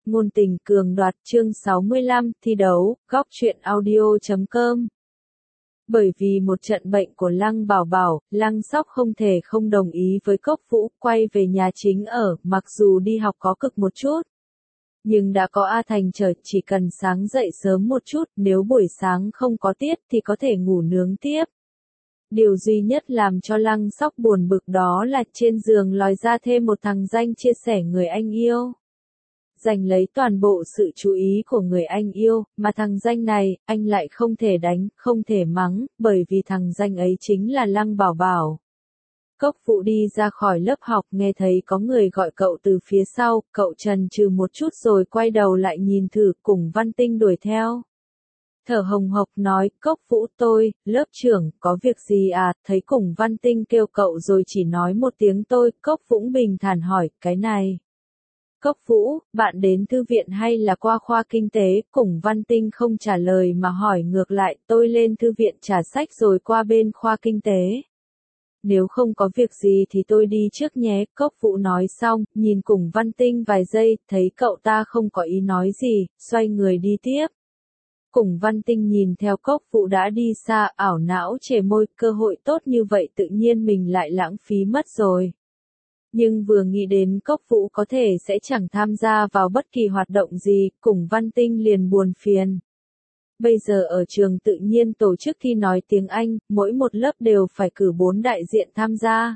Ngôn tình cường đoạt chương 65, thi đấu, góc truyện audio.com. Bởi vì một trận bệnh của Lăng Bảo Bảo, Lăng Sóc không thể không đồng ý với Cốc Vũ, quay về nhà chính ở, mặc dù đi học có cực một chút. Nhưng đã có A Thành chở, chỉ cần sáng dậy sớm một chút, nếu buổi sáng không có tiết thì có thể ngủ nướng tiếp. Điều duy nhất làm cho Lăng Sóc buồn bực đó là trên giường lòi ra thêm một thằng danh chia sẻ người anh yêu. Giành lấy toàn bộ sự chú ý của người anh yêu, mà thằng danh này, anh lại không thể đánh, không thể mắng, bởi vì thằng danh ấy chính là Lăng Bảo Bảo. Cốc Vũ đi ra khỏi lớp học nghe thấy có người gọi cậu từ phía sau, cậu chần chừ một chút rồi quay đầu lại nhìn thử, cùng Văn Tinh đuổi theo. Thở hồng hộc nói, Cốc Vũ tôi, lớp trưởng, có việc gì à, thấy cùng Văn Tinh kêu cậu rồi chỉ nói một tiếng tôi, Cốc Vũ bình thản hỏi, cái này. Cốc Vũ, bạn đến thư viện hay là qua khoa kinh tế, cùng Văn Tinh không trả lời mà hỏi ngược lại, tôi lên thư viện trả sách rồi qua bên khoa kinh tế. Nếu không có việc gì thì tôi đi trước nhé, Cốc Vũ nói xong, nhìn cùng Văn Tinh vài giây, thấy cậu ta không có ý nói gì, xoay người đi tiếp. Cùng Văn Tinh nhìn theo Cốc Vũ đã đi xa, ảo não chề môi, cơ hội tốt như vậy tự nhiên mình lại lãng phí mất rồi. Nhưng vừa nghĩ đến Cốc Vũ có thể sẽ chẳng tham gia vào bất kỳ hoạt động gì, cùng Văn Tinh liền buồn phiền. Bây giờ ở trường tự nhiên tổ chức thi nói tiếng Anh, mỗi một lớp đều phải cử 4 đại diện tham gia.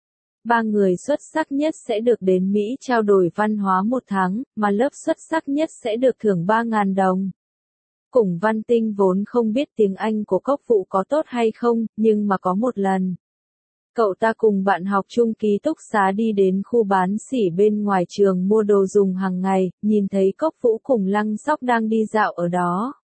3 người xuất sắc nhất sẽ được đến Mỹ trao đổi văn hóa 1 tháng, mà lớp xuất sắc nhất sẽ được thưởng 3.000 đồng. Cùng Văn Tinh vốn không biết tiếng Anh của Cốc Vũ có tốt hay không, nhưng mà có một lần. Cậu ta cùng bạn học chung ký túc xá đi đến khu bán sỉ bên ngoài trường mua đồ dùng hàng ngày, nhìn thấy Cốc Vũ cùng Lăng Sóc đang đi dạo ở đó.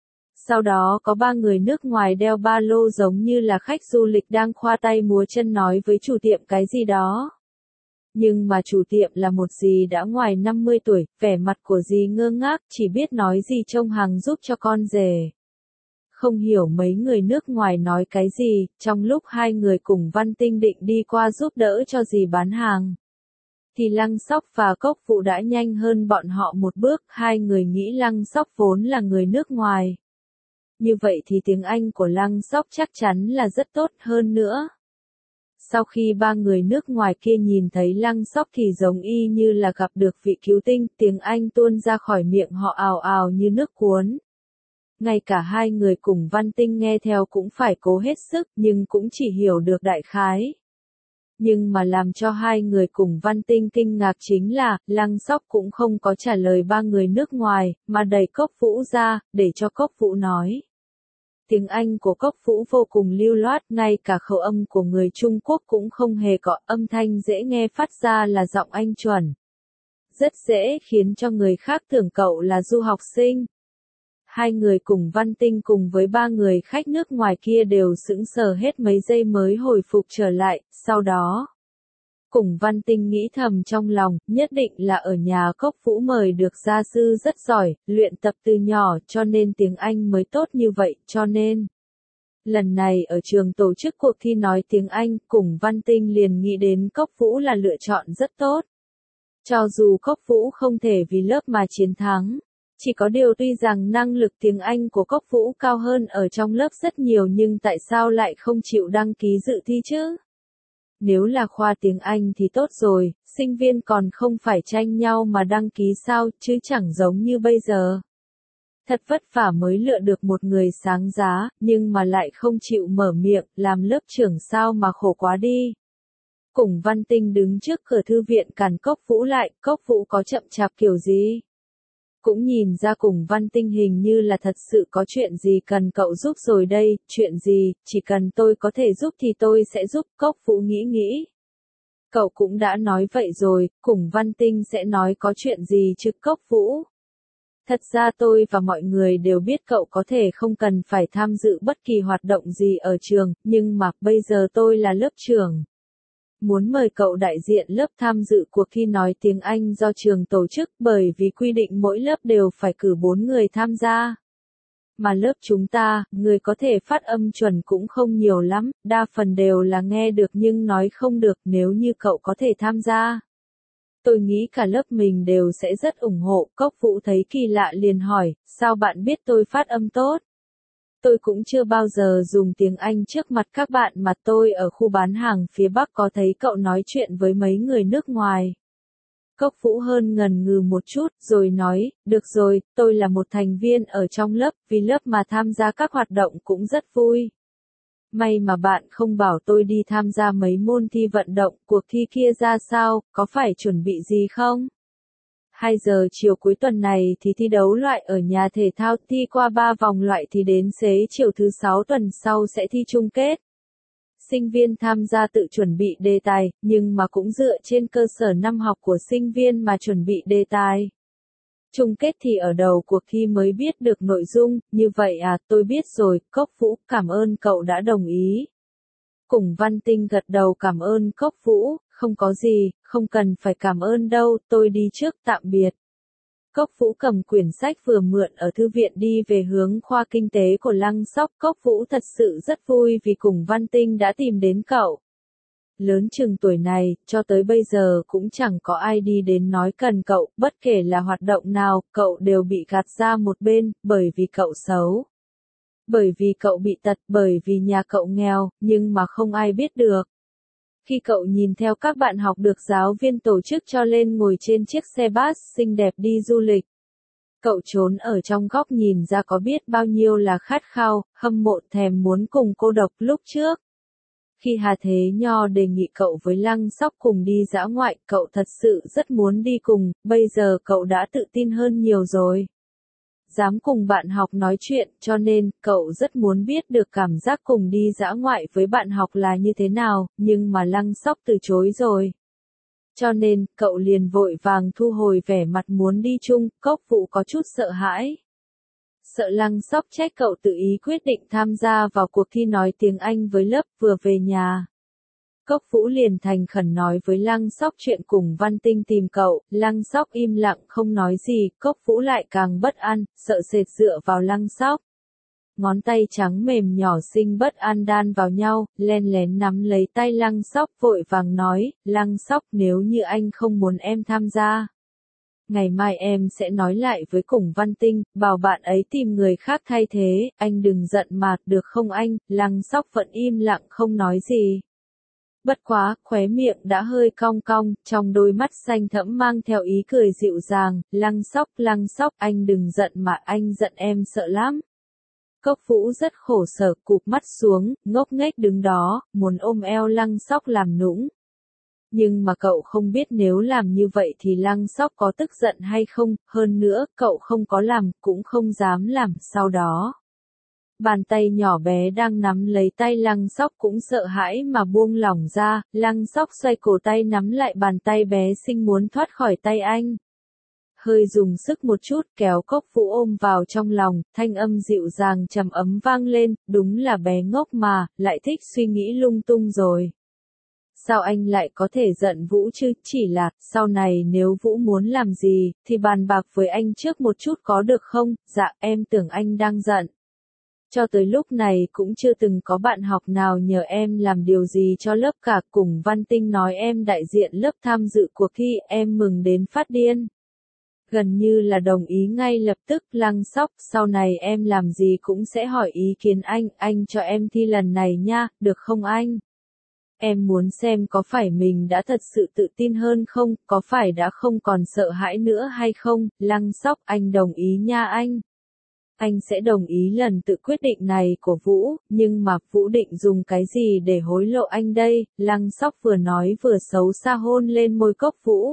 Sau đó có 3 người nước ngoài đeo ba lô giống như là khách du lịch đang khoa tay múa chân nói với chủ tiệm cái gì đó. Nhưng mà chủ tiệm là một dì đã ngoài 50 tuổi, vẻ mặt của dì ngơ ngác, chỉ biết nói gì trông hàng giúp cho con rể. Không hiểu mấy người nước ngoài nói cái gì, trong lúc 2 người cùng Văn Tinh định đi qua giúp đỡ cho dì bán hàng. Thì Lăng Sóc và Cốc Vũ đã nhanh hơn bọn họ một bước, 2 người nghĩ Lăng Sóc vốn là người nước ngoài. Như vậy thì tiếng Anh của Lăng Sóc chắc chắn là rất tốt hơn nữa. Sau khi 3 người nước ngoài kia nhìn thấy Lăng Sóc thì giống y như là gặp được vị cứu tinh, tiếng Anh tuôn ra khỏi miệng họ ào ào như nước cuốn. Ngay cả 2 người cùng Văn Tinh nghe theo cũng phải cố hết sức, nhưng cũng chỉ hiểu được đại khái. Nhưng mà làm cho 2 người cùng Văn Tinh kinh ngạc chính là, Lăng Sóc cũng không có trả lời 3 người nước ngoài, mà đẩy Cốc Vũ ra, để cho Cốc Vũ nói. Tiếng Anh của Cốc Vũ vô cùng lưu loát, ngay cả khẩu âm của người Trung Quốc cũng không hề có, âm thanh dễ nghe phát ra là giọng Anh chuẩn. Rất dễ khiến cho người khác tưởng cậu là du học sinh. 2 người cùng Văn Tinh cùng với 3 người khách nước ngoài kia đều sững sờ hết mấy giây mới hồi phục trở lại, sau đó. Cùng Văn Tinh nghĩ thầm trong lòng, nhất định là ở nhà Cốc Vũ mời được gia sư rất giỏi, luyện tập từ nhỏ cho nên tiếng Anh mới tốt như vậy, cho nên. Lần này ở trường tổ chức cuộc thi nói tiếng Anh, cùng Văn Tinh liền nghĩ đến Cốc Vũ là lựa chọn rất tốt. Cho dù Cốc Vũ không thể vì lớp mà chiến thắng. Chỉ có điều tuy rằng năng lực tiếng Anh của Cốc Vũ cao hơn ở trong lớp rất nhiều nhưng tại sao lại không chịu đăng ký dự thi chứ? Nếu là khoa tiếng Anh thì tốt rồi, sinh viên còn không phải tranh nhau mà đăng ký sao, chứ chẳng giống như bây giờ. Thật vất vả mới lựa được một người sáng giá, nhưng mà lại không chịu mở miệng, làm lớp trưởng sao mà khổ quá đi. Cùng Văn Tinh đứng trước cửa thư viện cản Cốc Vũ lại, Cốc Vũ có chậm chạp kiểu gì? Cũng nhìn ra cùng Văn Tinh hình như là thật sự có chuyện gì cần cậu giúp rồi đây, chuyện gì, chỉ cần tôi có thể giúp thì tôi sẽ giúp, Cốc Vũ nghĩ. Cậu cũng đã nói vậy rồi, cùng Văn Tinh sẽ nói có chuyện gì chứ Cốc Vũ. Thật ra tôi và mọi người đều biết cậu có thể không cần phải tham dự bất kỳ hoạt động gì ở trường, nhưng mà bây giờ tôi là lớp trưởng. Muốn mời cậu đại diện lớp tham dự cuộc thi nói tiếng Anh do trường tổ chức bởi vì quy định mỗi lớp đều phải cử 4 người tham gia. Mà lớp chúng ta, người có thể phát âm chuẩn cũng không nhiều lắm, đa phần đều là nghe được nhưng nói không được nếu như cậu có thể tham gia. Tôi nghĩ cả lớp mình đều sẽ rất ủng hộ. Cốc Vũ thấy kỳ lạ liền hỏi, sao bạn biết tôi phát âm tốt? Tôi cũng chưa bao giờ dùng tiếng Anh trước mặt các bạn mà tôi ở khu bán hàng phía Bắc có thấy cậu nói chuyện với mấy người nước ngoài. Cốc Vũ hơn ngần ngừ một chút, rồi nói, được rồi, tôi là một thành viên ở trong lớp, vì lớp mà tham gia các hoạt động cũng rất vui. May mà bạn không bảo tôi đi tham gia mấy môn thi vận động, cuộc thi kia ra sao, có phải chuẩn bị gì không? 2 giờ chiều cuối tuần này thì thi đấu loại ở nhà thể thao, thi qua 3 vòng loại thì đến xế chiều thứ 6 tuần sau sẽ thi chung kết. Sinh viên tham gia tự chuẩn bị đề tài, nhưng mà cũng dựa trên cơ sở năm học của sinh viên mà chuẩn bị đề tài. Chung kết thì ở đầu cuộc thi mới biết được nội dung, như vậy à, tôi biết rồi, Cốc Vũ, cảm ơn cậu đã đồng ý. Cùng Văn Tinh gật đầu cảm ơn Cốc Vũ, không có gì, không cần phải cảm ơn đâu, tôi đi trước, tạm biệt. Cốc Vũ cầm quyển sách vừa mượn ở thư viện đi về hướng khoa kinh tế của Lăng Sóc. Cốc Vũ thật sự rất vui vì cùng Văn Tinh đã tìm đến cậu. Lớn chừng tuổi này, cho tới bây giờ cũng chẳng có ai đi đến nói cần cậu, bất kể là hoạt động nào, cậu đều bị gạt ra một bên, bởi vì cậu xấu. Bởi vì cậu bị tật, bởi vì nhà cậu nghèo, nhưng mà không ai biết được. Khi cậu nhìn theo các bạn học được giáo viên tổ chức cho lên ngồi trên chiếc xe bus xinh đẹp đi du lịch. Cậu trốn ở trong góc nhìn ra có biết bao nhiêu là khát khao, hâm mộ thèm muốn cùng cô độc lúc trước. Khi Hà Thế Nho đề nghị cậu với Lăng Sóc cùng đi dã ngoại, cậu thật sự rất muốn đi cùng, bây giờ cậu đã tự tin hơn nhiều rồi. Dám cùng bạn học nói chuyện, cho nên, cậu rất muốn biết được cảm giác cùng đi dã ngoại với bạn học là như thế nào, nhưng mà Lăng Sóc từ chối rồi. Cho nên, cậu liền vội vàng thu hồi vẻ mặt muốn đi chung, Cốc Vũ có chút sợ hãi. Sợ Lăng Sóc trách cậu tự ý quyết định tham gia vào cuộc thi nói tiếng Anh với lớp, vừa về nhà. Cốc Vũ liền thành khẩn nói với Lăng Sóc chuyện cùng Văn Tinh tìm cậu, Lăng Sóc im lặng không nói gì, Cốc Vũ lại càng bất an, sợ sệt dựa vào Lăng Sóc. Ngón tay trắng mềm nhỏ xinh bất an đan vào nhau, len lén nắm lấy tay Lăng Sóc vội vàng nói, Lăng Sóc nếu như anh không muốn em tham gia. Ngày mai em sẽ nói lại với cùng Văn Tinh, bảo bạn ấy tìm người khác thay thế, anh đừng giận mà, được không anh, Lăng Sóc vẫn im lặng không nói gì. Bất quá, khóe miệng đã hơi cong cong, trong đôi mắt xanh thẫm mang theo ý cười dịu dàng, Lăng Sóc, anh đừng giận mà, anh giận em sợ lắm. Cốc Vũ rất khổ sở, cụp mắt xuống, ngốc nghếch đứng đó, muốn ôm eo Lăng Sóc làm nũng. Nhưng mà cậu không biết nếu làm như vậy thì Lăng Sóc có tức giận hay không, hơn nữa, cậu không có làm, cũng không dám làm, sau đó. Bàn tay nhỏ bé đang nắm lấy tay Lăng Sóc cũng sợ hãi mà buông lỏng ra, Lăng Sóc xoay cổ tay nắm lại bàn tay bé xinh muốn thoát khỏi tay anh. Hơi dùng sức một chút kéo Cốc Vũ ôm vào trong lòng, thanh âm dịu dàng trầm ấm vang lên, đúng là bé ngốc mà, lại thích suy nghĩ lung tung rồi. Sao anh lại có thể giận Vũ chứ, chỉ là, sau này nếu Vũ muốn làm gì, thì bàn bạc với anh trước một chút có được không, dạ em tưởng anh đang giận. Cho tới lúc này cũng chưa từng có bạn học nào nhờ em làm điều gì cho lớp cả, cùng Văn Tinh nói em đại diện lớp tham dự cuộc thi, em mừng đến phát điên. Gần như là đồng ý ngay lập tức, Lăng Sóc, sau này em làm gì cũng sẽ hỏi ý kiến anh cho em thi lần này nha, được không anh? Em muốn xem có phải mình đã thật sự tự tin hơn không, có phải đã không còn sợ hãi nữa hay không, Lăng Sóc, anh đồng ý nha anh. Anh sẽ đồng ý lần tự quyết định này của Vũ, nhưng mà Vũ định dùng cái gì để hối lộ anh đây, Lăng Sóc vừa nói vừa xấu xa hôn lên môi Cốc Vũ.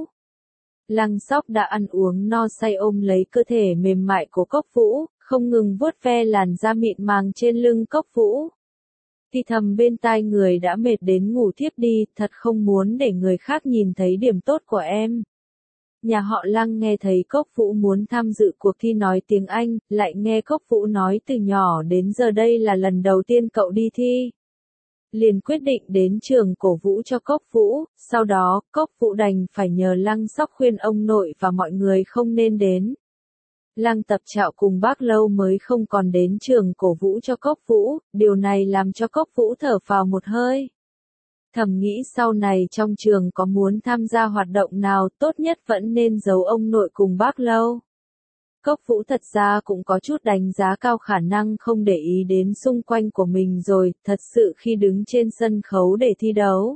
Lăng Sóc đã ăn uống no say ôm lấy cơ thể mềm mại của Cốc Vũ, không ngừng vuốt ve làn da mịn màng trên lưng Cốc Vũ. Thì thầm bên tai người đã mệt đến ngủ thiếp đi, thật không muốn để người khác nhìn thấy điểm tốt của em. Nhà họ Lăng nghe thấy Cốc Vũ muốn tham dự cuộc thi nói tiếng Anh, lại nghe Cốc Vũ nói từ nhỏ đến giờ đây là lần đầu tiên cậu đi thi. Liền quyết định đến trường cổ vũ cho Cốc Vũ, sau đó, Cốc Vũ đành phải nhờ Lăng Sóc khuyên ông nội và mọi người không nên đến. Lăng Tập Trạo cùng Bác Lâu mới không còn đến trường cổ vũ cho Cốc Vũ, điều này làm cho Cốc Vũ thở phào một hơi. Thầm nghĩ sau này trong trường có muốn tham gia hoạt động nào tốt nhất vẫn nên giấu ông nội cùng bác Lâu. Cốc Vũ thật ra cũng có chút đánh giá cao khả năng không để ý đến xung quanh của mình rồi, thật sự khi đứng trên sân khấu để thi đấu.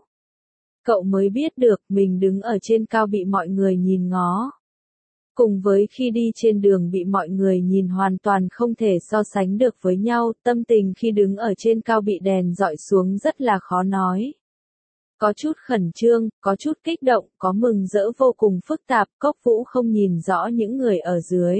Cậu mới biết được mình đứng ở trên cao bị mọi người nhìn ngó. Cùng với khi đi trên đường bị mọi người nhìn hoàn toàn không thể so sánh được với nhau, tâm tình khi đứng ở trên cao bị đèn dọi xuống rất là khó nói. Có chút khẩn trương, có chút kích động, có mừng rỡ vô cùng phức tạp, Cốc Vũ không nhìn rõ những người ở dưới.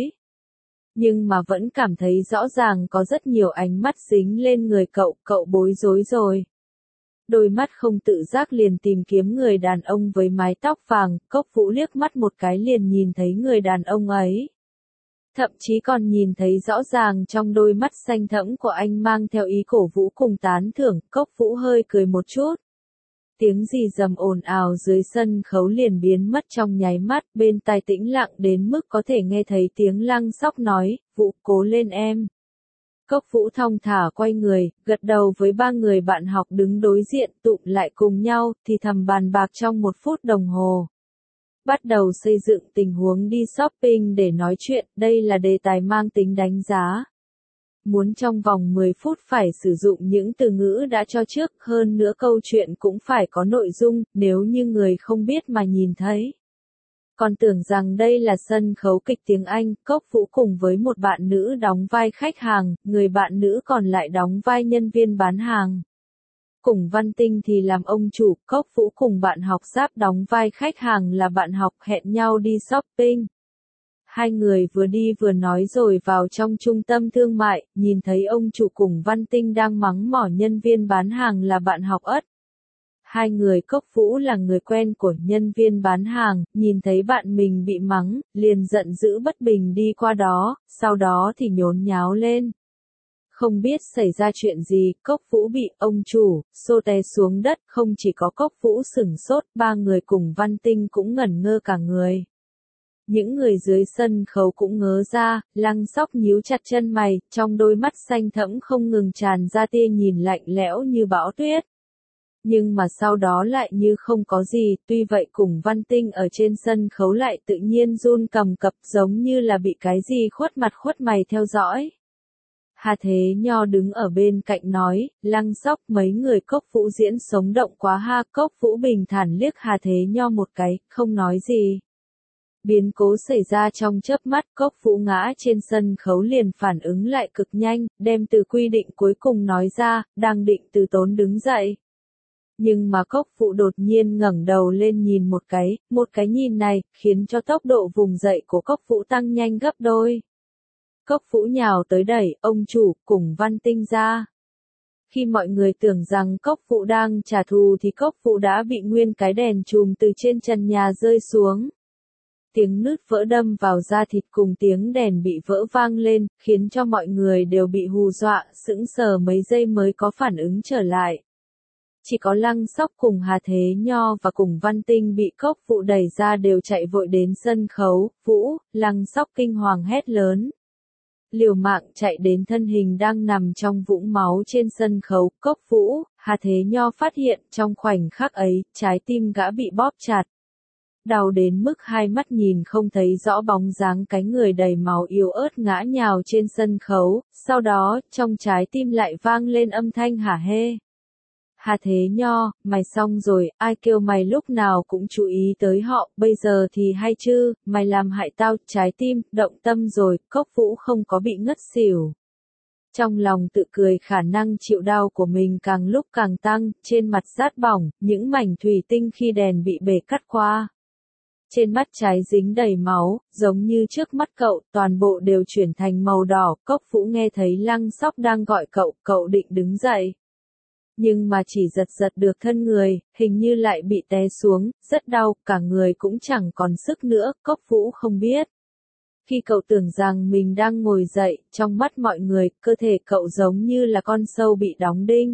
Nhưng mà vẫn cảm thấy rõ ràng có rất nhiều ánh mắt dính lên người cậu bối rối rồi. Đôi mắt không tự giác liền tìm kiếm người đàn ông với mái tóc vàng, Cốc Vũ liếc mắt một cái liền nhìn thấy người đàn ông ấy. Thậm chí còn nhìn thấy rõ ràng trong đôi mắt xanh thẫm của anh mang theo ý cổ vũ cùng tán thưởng, Cốc Vũ hơi cười một chút. Tiếng rì rầm ồn ào dưới sân khấu liền biến mất trong nháy mắt, bên tai tĩnh lặng đến mức có thể nghe thấy tiếng Lăng Sóc nói, Vũ cố lên em. Cốc Vũ thong thả quay người, gật đầu với ba người bạn học đứng đối diện tụm lại cùng nhau, thì thầm bàn bạc trong 1 phút đồng hồ. Bắt đầu xây dựng tình huống đi shopping để nói chuyện, đây là đề tài mang tính đánh giá. Muốn trong vòng 10 phút phải sử dụng những từ ngữ đã cho trước, hơn nữa câu chuyện cũng phải có nội dung, nếu như người không biết mà nhìn thấy. Còn tưởng rằng đây là sân khấu kịch tiếng Anh, Cốc Vũ cùng với một bạn nữ đóng vai khách hàng, người bạn nữ còn lại đóng vai nhân viên bán hàng. Cùng Văn Tinh thì làm ông chủ, Cốc Vũ cùng bạn học Giáp đóng vai khách hàng là bạn học hẹn nhau đi shopping. Hai người vừa đi vừa nói rồi vào trong trung tâm thương mại, nhìn thấy ông chủ cùng Văn Tinh đang mắng mỏ nhân viên bán hàng là bạn học Ất. Hai người Cốc Vũ là người quen của nhân viên bán hàng, nhìn thấy bạn mình bị mắng, liền giận dữ bất bình đi qua đó, sau đó thì nhốn nháo lên. Không biết xảy ra chuyện gì, Cốc Vũ bị ông chủ xô té xuống đất, không chỉ có Cốc Vũ sửng sốt, ba người cùng Văn Tinh cũng ngẩn ngơ cả người. Những người dưới sân khấu cũng ngớ ra, Lăng Sóc nhíu chặt chân mày, trong đôi mắt xanh thẫm không ngừng tràn ra tia nhìn lạnh lẽo như bão tuyết. Nhưng mà sau đó lại như không có gì, tuy vậy cùng Văn Tinh ở trên sân khấu lại tự nhiên run cầm cập giống như là bị cái gì khuất mặt khuất mày theo dõi. Hà Thế Nho đứng ở bên cạnh nói, Lăng Sóc mấy người Cốc Vũ diễn sống động quá ha, Cốc Vũ bình thản liếc Hà Thế Nho một cái, không nói gì. Biến cố xảy ra trong chớp mắt, Cốc Vũ ngã trên sân khấu liền phản ứng lại cực nhanh, đem từ quy định cuối cùng nói ra, đang định từ tốn đứng dậy. Nhưng mà Cốc Vũ đột nhiên ngẩng đầu lên nhìn một cái nhìn này, khiến cho tốc độ vùng dậy của Cốc Vũ tăng nhanh gấp đôi. Cốc Vũ nhào tới đẩy ông chủ cùng Văn Tinh ra. Khi mọi người tưởng rằng Cốc Vũ đang trả thù thì Cốc Vũ đã bị nguyên cái đèn chùm từ trên trần nhà rơi xuống. Tiếng nứt vỡ đâm vào da thịt cùng tiếng đèn bị vỡ vang lên, khiến cho mọi người đều bị hù dọa, sững sờ mấy giây mới có phản ứng trở lại. Chỉ có Lăng Sóc cùng Hà Thế Nho và cùng Văn Tinh bị Cốc Vũ đẩy ra đều chạy vội đến sân khấu, Vũ, Lăng Sóc kinh hoàng hét lớn. Liều mạng chạy đến thân hình đang nằm trong vũng máu trên sân khấu, Cốc Vũ, Hà Thế Nho phát hiện trong khoảnh khắc ấy, trái tim gã bị bóp chặt. Đau đến mức hai mắt nhìn không thấy rõ bóng dáng cái người đầy máu yếu ớt ngã nhào trên sân khấu, sau đó, trong trái tim lại vang lên âm thanh hả hê. Hà Thế Nho, mày xong rồi, ai kêu mày lúc nào cũng chú ý tới họ, bây giờ thì hay chứ, mày làm hại tao, trái tim, động tâm rồi, Cốc Vũ không có bị ngất xỉu. Trong lòng tự cười khả năng chịu đau của mình càng lúc càng tăng, trên mặt rát bỏng, những mảnh thủy tinh khi đèn bị bể cắt qua. Trên mắt trái dính đầy máu, giống như trước mắt cậu, toàn bộ đều chuyển thành màu đỏ, Cốc Vũ nghe thấy Lăng Sóc đang gọi cậu định đứng dậy. Nhưng mà chỉ giật được thân người, hình như lại bị té xuống, rất đau, cả người cũng chẳng còn sức nữa, Cốc Vũ không biết. Khi cậu tưởng rằng mình đang ngồi dậy, trong mắt mọi người, cơ thể cậu giống như là con sâu bị đóng đinh.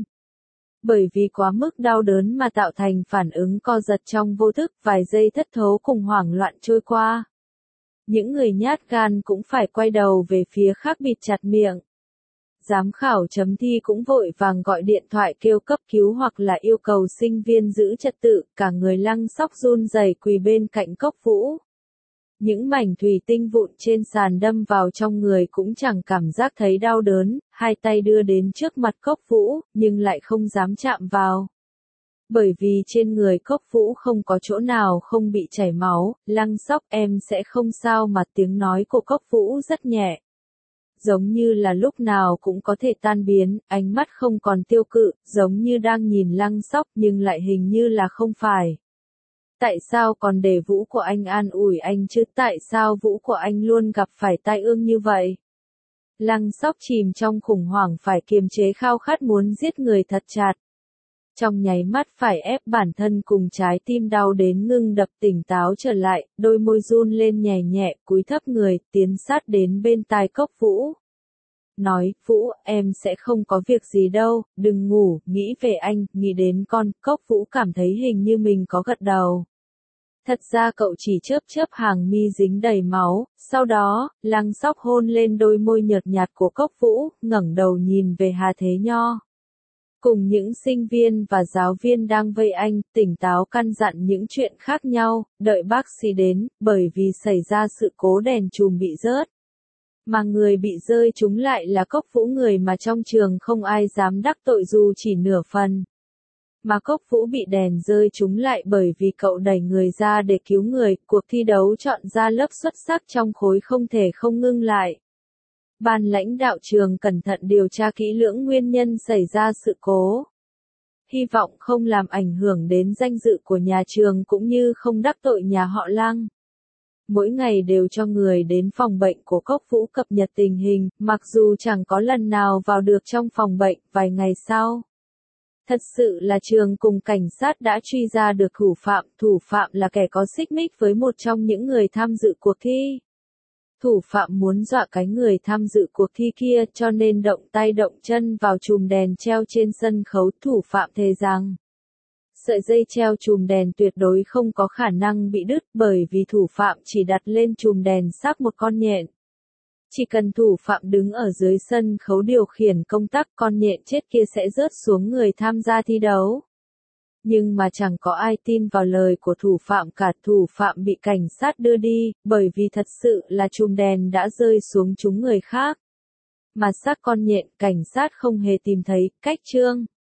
Bởi vì quá mức đau đớn mà tạo thành phản ứng co giật trong vô thức, vài giây thất thố cùng hoảng loạn trôi qua. Những người nhát gan cũng phải quay đầu về phía khác bịt chặt miệng. giám khảo chấm thi cũng vội vàng gọi điện thoại kêu cấp cứu hoặc là yêu cầu sinh viên giữ trật tự, cả người Lăng Sóc run rẩy quỳ bên cạnh Cốc Vũ. Những mảnh thủy tinh vụn trên sàn đâm vào trong người cũng chẳng cảm giác thấy đau đớn, hai tay đưa đến trước mặt Cốc Vũ, nhưng lại không dám chạm vào. Bởi vì trên người Cốc Vũ không có chỗ nào không bị chảy máu, Lăng Sóc em sẽ không sao mà tiếng nói của Cốc Vũ rất nhẹ. Giống như là lúc nào cũng có thể tan biến, ánh mắt không còn tiêu cự, giống như đang nhìn Lăng Sóc nhưng lại hình như là không phải. Tại sao còn để Vũ của anh an ủi anh chứ, tại sao Vũ của anh luôn gặp phải tai ương như vậy? Lăng Sóc chìm trong khủng hoảng phải kiềm chế khao khát muốn giết người thật chặt. Trong nháy mắt phải ép bản thân cùng trái tim đau đến ngưng đập tỉnh táo trở lại, đôi môi run lên nhẹ nhẹ, cúi thấp người, tiến sát đến bên tai Cốc Vũ. Nói, Vũ, em sẽ không có việc gì đâu, đừng ngủ, nghĩ về anh, nghĩ đến con. Cốc Vũ cảm thấy hình như mình có gật đầu. Thật ra cậu chỉ chớp chớp hàng mi dính đầy máu, sau đó, Lăng Sóc hôn lên đôi môi nhợt nhạt của Cốc Vũ, ngẩng đầu nhìn về Hà Thế Nho. Cùng những sinh viên và giáo viên đang vây anh, tỉnh táo căn dặn những chuyện khác nhau, đợi bác sĩ đến, bởi vì xảy ra sự cố đèn chùm bị rớt. Mà người bị rơi trúng lại là Cốc Vũ, người mà trong trường không ai dám đắc tội dù chỉ nửa phần. Mà Cốc Vũ bị đèn rơi trúng lại bởi vì cậu đẩy người ra để cứu người, cuộc thi đấu chọn ra lớp xuất sắc trong khối không thể không ngưng lại. Ban lãnh đạo trường cẩn thận điều tra kỹ lưỡng nguyên nhân xảy ra sự cố. Hy vọng không làm ảnh hưởng đến danh dự của nhà trường cũng như không đắc tội nhà họ Lăng. Mỗi ngày đều cho người đến phòng bệnh của Cốc Vũ cập nhật tình hình, mặc dù chẳng có lần nào vào được trong phòng bệnh. Vài ngày sau, thật sự là trường cùng cảnh sát đã truy ra được thủ phạm là kẻ có xích mích với một trong những người tham dự cuộc thi. Thủ phạm muốn dọa cái người tham dự cuộc thi kia cho nên động tay động chân vào chùm đèn treo trên sân khấu. Thủ phạm thề rằng sợi dây treo chùm đèn tuyệt đối không có khả năng bị đứt bởi vì thủ phạm chỉ đặt lên chùm đèn xác một con nhện. Chỉ cần thủ phạm đứng ở dưới sân khấu điều khiển công tắc, con nhện chết kia sẽ rớt xuống người tham gia thi đấu. Nhưng mà chẳng có ai tin vào lời của thủ phạm cả. Thủ phạm bị cảnh sát đưa đi, bởi vì thật sự là chùm đèn đã rơi xuống trúng người khác. Mà xác con nhện cảnh sát không hề tìm thấy. Cách chương